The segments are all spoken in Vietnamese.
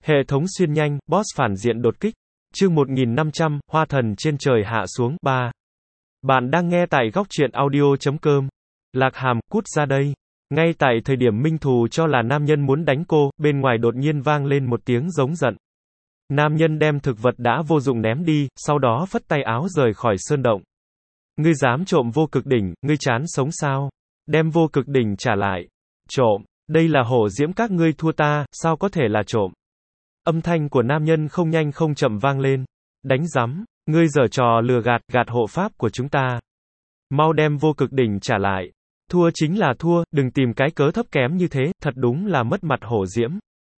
Hệ thống xuyên nhanh, boss phản diện đột kích. Chương 1500, Hoa thần trên trời hạ xuống. 3. Bạn đang nghe tại góc truyện audio.com. Lạc Hàm, cút ra đây. Ngay tại thời điểm Minh Thù cho là nam nhân muốn đánh cô, bên ngoài đột nhiên vang lên một tiếng giống giận. Nam nhân đem thực vật đã vô dụng ném đi, sau đó phất tay áo rời khỏi sơn động. Ngươi dám trộm vô cực đỉnh, ngươi chán sống sao? Đem vô cực đỉnh trả lại. Trộm, đây là hổ diễm các ngươi thua ta, sao có thể là trộm? Âm thanh của nam nhân không nhanh không chậm vang lên. Đánh rắm, ngươi giở trò lừa gạt hộ pháp của chúng ta. Mau đem vô cực đỉnh trả lại. Thua chính là thua, đừng tìm cái cớ thấp kém như thế, thật đúng là mất mặt hổ diễm.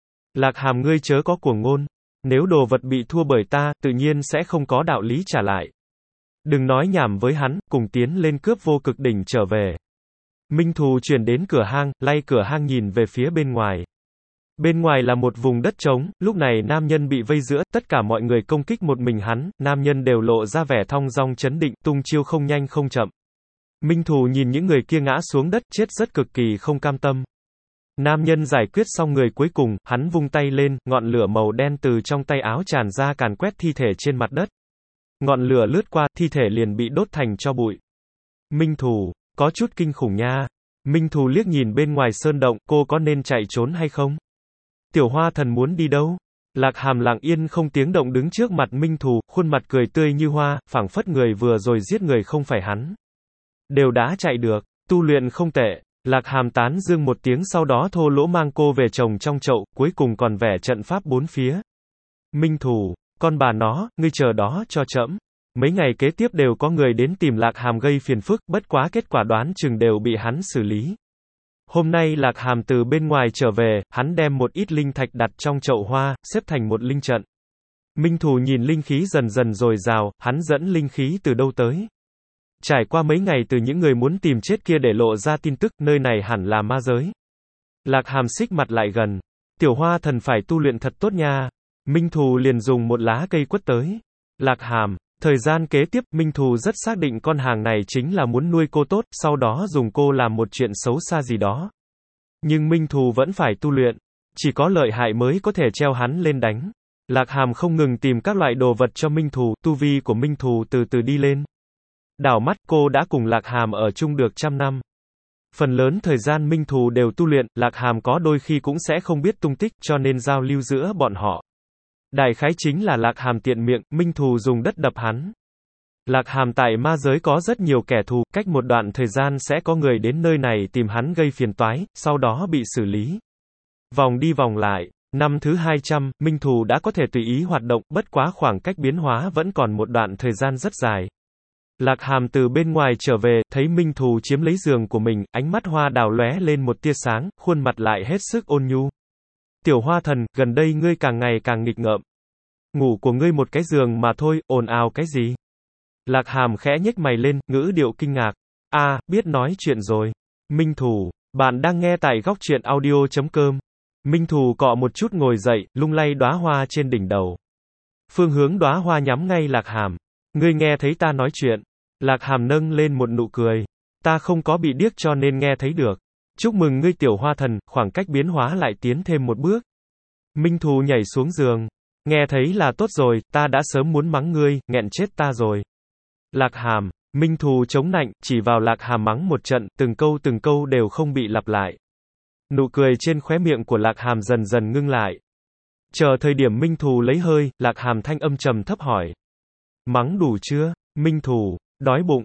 Lạc Hàm ngươi chớ có cuồng ngôn. Nếu đồ vật bị thua bởi ta, tự nhiên sẽ không có đạo lý trả lại. Đừng nói nhảm với hắn, cùng tiến lên cướp vô cực đỉnh trở về. Minh Thù chuyển đến cửa hang, lay cửa hang nhìn về phía bên ngoài. Bên ngoài là một vùng đất trống, lúc này nam nhân bị vây giữa, tất cả mọi người công kích một mình hắn, nam nhân đều lộ ra vẻ thong dong chấn định, tung chiêu không nhanh không chậm. Minh Thù nhìn những người kia ngã xuống đất, chết rất cực kỳ không cam tâm. Nam nhân giải quyết xong người cuối cùng, hắn vung tay lên, ngọn lửa màu đen từ trong tay áo tràn ra càn quét thi thể trên mặt đất. Ngọn lửa lướt qua, thi thể liền bị đốt thành tro bụi. Minh Thù, có chút kinh khủng nha. Minh Thù liếc nhìn bên ngoài sơn động, cô có nên chạy trốn hay không? Tiểu Hoa thần muốn đi đâu? Lạc Hàm lặng yên không tiếng động đứng trước mặt Minh Thù, khuôn mặt cười tươi như hoa, phảng phất người vừa rồi giết người không phải hắn. Đều đã chạy được, tu luyện không tệ. Lạc Hàm tán dương một tiếng sau đó thô lỗ mang cô về trồng trong chậu, cuối cùng còn vẽ trận pháp bốn phía. Minh Thù, con bà nó, ngươi chờ đó cho trẫm. Mấy ngày kế tiếp đều có người đến tìm Lạc Hàm gây phiền phức, bất quá kết quả đoán chừng đều bị hắn xử lý. Hôm nay Lạc Hàm từ bên ngoài trở về, hắn đem một ít linh thạch đặt trong chậu hoa, xếp thành một linh trận. Minh Thù nhìn linh khí dần dần dồi dào, hắn dẫn linh khí từ đâu tới. Trải qua mấy ngày từ những người muốn tìm chết kia để lộ ra tin tức, nơi này hẳn là ma giới. Lạc Hàm xích mặt lại gần. Tiểu Hoa thần phải tu luyện thật tốt nha. Minh Thù liền dùng một lá cây quất tới. Lạc Hàm, thời gian kế tiếp, Minh Thù rất xác định con hàng này chính là muốn nuôi cô tốt, sau đó dùng cô làm một chuyện xấu xa gì đó. Nhưng Minh Thù vẫn phải tu luyện. Chỉ có lợi hại mới có thể treo hắn lên đánh. Lạc Hàm không ngừng tìm các loại đồ vật cho Minh Thù, tu vi của Minh Thù từ từ đi lên. Đảo mắt cô đã cùng Lạc Hàm ở chung được 100 năm. Phần lớn thời gian Minh Thù đều tu luyện, Lạc Hàm có đôi khi cũng sẽ không biết tung tích, cho nên giao lưu giữa bọn họ. Đại khái chính là Lạc Hàm tiện miệng, Minh Thù dùng đất đập hắn. Lạc Hàm tại ma giới có rất nhiều kẻ thù, cách một đoạn thời gian sẽ có người đến nơi này tìm hắn gây phiền toái, sau đó bị xử lý. Vòng đi vòng lại, năm thứ 200, Minh Thù đã có thể tùy ý hoạt động, bất quá khoảng cách biến hóa vẫn còn một đoạn thời gian rất dài. Lạc Hàm từ bên ngoài trở về, thấy Minh Thù chiếm lấy giường của mình, ánh mắt hoa đào lóe lên một tia sáng, khuôn mặt lại hết sức ôn nhu. Tiểu Hoa thần, gần đây ngươi càng ngày càng nghịch ngợm. Ngủ của ngươi một cái giường mà thôi, ồn ào cái gì? Lạc Hàm khẽ nhếch mày lên, ngữ điệu kinh ngạc. Biết nói chuyện rồi. Minh Thù, bạn đang nghe tại góc truyện audio.com. Minh Thù cọ một chút ngồi dậy, lung lay đóa hoa trên đỉnh đầu. Phương hướng đóa hoa nhắm ngay Lạc Hàm. Ngươi nghe thấy ta nói chuyện. Lạc Hàm nâng lên một nụ cười. Ta không có bị điếc cho nên nghe thấy được. Chúc mừng ngươi Tiểu Hoa thần, khoảng cách biến hóa lại tiến thêm một bước. Minh Thù nhảy xuống giường. Nghe thấy là tốt rồi, ta đã sớm muốn mắng ngươi, nghẹn chết ta rồi. Lạc Hàm, Minh Thù chống nạnh, chỉ vào Lạc Hàm mắng một trận, từng câu đều không bị lặp lại. Nụ cười trên khóe miệng của Lạc Hàm dần dần ngưng lại. Chờ thời điểm Minh Thù lấy hơi, Lạc Hàm thanh âm trầm thấp hỏi. Mắng đủ chưa? Minh Thù, đói bụng.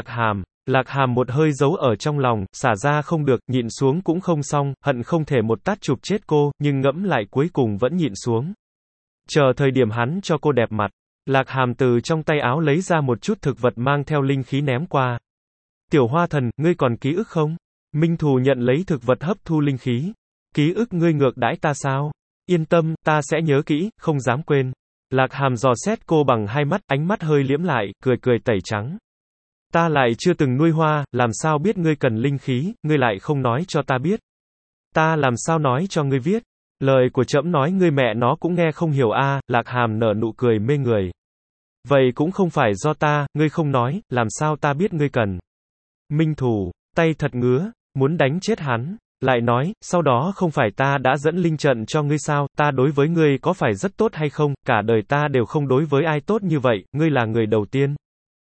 Lạc Hàm một hơi giấu ở trong lòng, xả ra không được, nhịn xuống cũng không xong, hận không thể một tát chụp chết cô, nhưng ngẫm lại cuối cùng vẫn nhịn xuống. Chờ thời điểm hắn cho cô đẹp mặt. Lạc Hàm từ trong tay áo lấy ra một chút thực vật mang theo linh khí ném qua. Tiểu Hoa thần, ngươi còn ký ức không? Minh Thù nhận lấy thực vật hấp thu linh khí. Ký ức ngươi ngược đãi ta sao? Yên tâm, ta sẽ nhớ kỹ, không dám quên. Lạc Hàm dò xét cô bằng hai mắt, ánh mắt hơi liễm lại, cười tẩy trắng. Ta lại chưa từng nuôi hoa, làm sao biết ngươi cần linh khí, ngươi lại không nói cho ta biết. Ta làm sao nói cho ngươi viết. Lời của trẫm nói ngươi mẹ nó cũng nghe không hiểu Lạc Hàm nở nụ cười mê người. Vậy cũng không phải do ta, ngươi không nói, làm sao ta biết ngươi cần. Minh Thù, tay thật ngứa, muốn đánh chết hắn. Lại nói, sau đó không phải ta đã dẫn linh trận cho ngươi sao, ta đối với ngươi có phải rất tốt hay không, cả đời ta đều không đối với ai tốt như vậy, ngươi là người đầu tiên.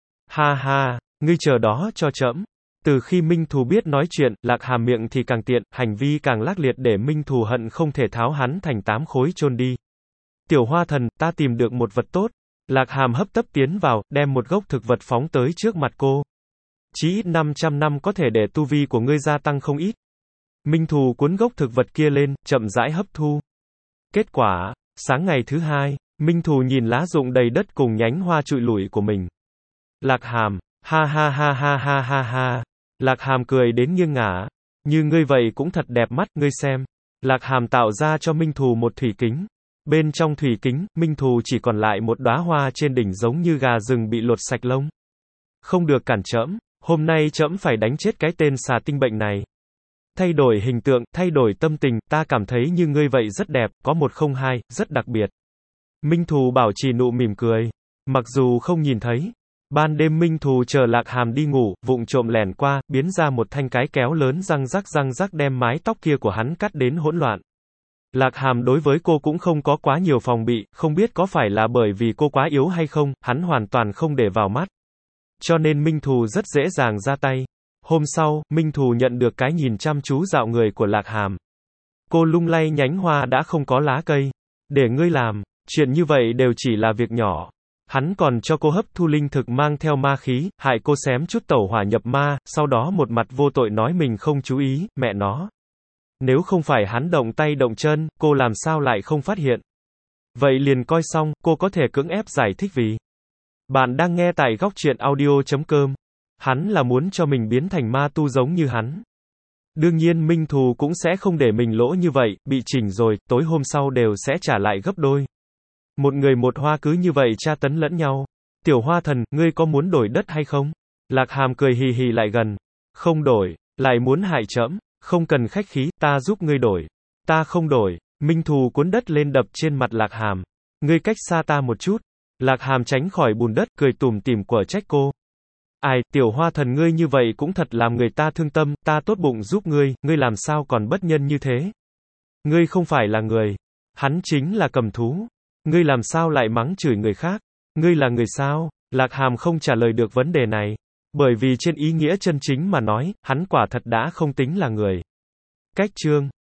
Ha ha, ngươi chờ đó cho trẫm. Từ khi Minh Thù biết nói chuyện, Lạc Hàm miệng thì càng tiện, hành vi càng lác liệt để Minh Thù hận không thể tháo hắn thành 8 khối chôn đi. Tiểu Hoa Thần, ta tìm được một vật tốt. Lạc Hàm hấp tấp tiến vào, đem một gốc thực vật phóng tới trước mặt cô. Chí ít 500 năm có thể để tu vi của ngươi gia tăng không ít. Minh Thù cuốn gốc thực vật kia lên, chậm rãi hấp thu. Kết quả, sáng ngày thứ hai, Minh Thù nhìn lá rụng đầy đất cùng nhánh hoa trụi lủi của mình. Lạc Hàm, ha ha ha ha ha ha ha. Lạc Hàm cười đến nghiêng ngả. Như ngươi vậy cũng thật đẹp mắt, ngươi xem. Lạc Hàm tạo ra cho Minh Thù một thủy kính. Bên trong thủy kính, Minh Thù chỉ còn lại một đóa hoa trên đỉnh giống như gà rừng bị lột sạch lông. Không được cản trẫm, hôm nay trẫm phải đánh chết cái tên xà tinh bệnh này. Thay đổi hình tượng, thay đổi tâm tình, ta cảm thấy như ngươi vậy rất đẹp, có một không hai, rất đặc biệt. Minh Thù bảo trì nụ mỉm cười. Mặc dù không nhìn thấy. Ban đêm Minh Thù chờ Lạc Hàm đi ngủ, vụng trộm lẻn qua, biến ra một thanh cái kéo lớn răng rắc đem mái tóc kia của hắn cắt đến hỗn loạn. Lạc Hàm đối với cô cũng không có quá nhiều phòng bị, không biết có phải là bởi vì cô quá yếu hay không, hắn hoàn toàn không để vào mắt. Cho nên Minh Thù rất dễ dàng ra tay. Hôm sau, Minh Thù nhận được cái nhìn chăm chú dạo người của Lạc Hàm. Cô lung lay nhánh hoa đã không có lá cây. Để ngươi làm, chuyện như vậy đều chỉ là việc nhỏ. Hắn còn cho cô hấp thu linh thực mang theo ma khí, hại cô xém chút tẩu hỏa nhập ma, sau đó một mặt vô tội nói mình không chú ý, mẹ nó. Nếu không phải hắn động tay động chân, cô làm sao lại không phát hiện. Vậy liền coi xong, cô có thể cưỡng ép giải thích vì. Bạn đang nghe tại góc truyện audio.com. Hắn là muốn cho mình biến thành ma tu giống như hắn. Đương nhiên Minh Thù cũng sẽ không để mình lỗ như vậy, bị chỉnh rồi, tối hôm sau đều sẽ trả lại gấp đôi. Một người một hoa cứ như vậy tra tấn lẫn nhau. Tiểu Hoa Thần, ngươi có muốn đổi đất hay không? Lạc Hàm cười hì hì lại gần. Không đổi, lại muốn hại trẫm, không cần khách khí, ta giúp ngươi đổi. Ta không đổi. Minh Thù cuốn đất lên đập trên mặt Lạc Hàm. Ngươi cách xa ta một chút. Lạc Hàm tránh khỏi bùn đất, cười tủm tỉm quở trách cô. Ai, Tiểu Hoa Thần ngươi như vậy cũng thật làm người ta thương tâm, ta tốt bụng giúp ngươi, ngươi làm sao còn bất nhân như thế? Ngươi không phải là người. Hắn chính là cầm thú. Ngươi làm sao lại mắng chửi người khác? Ngươi là người sao? Lạc Hàm không trả lời được vấn đề này. Bởi vì trên ý nghĩa chân chính mà nói, hắn quả thật đã không tính là người. Cách chương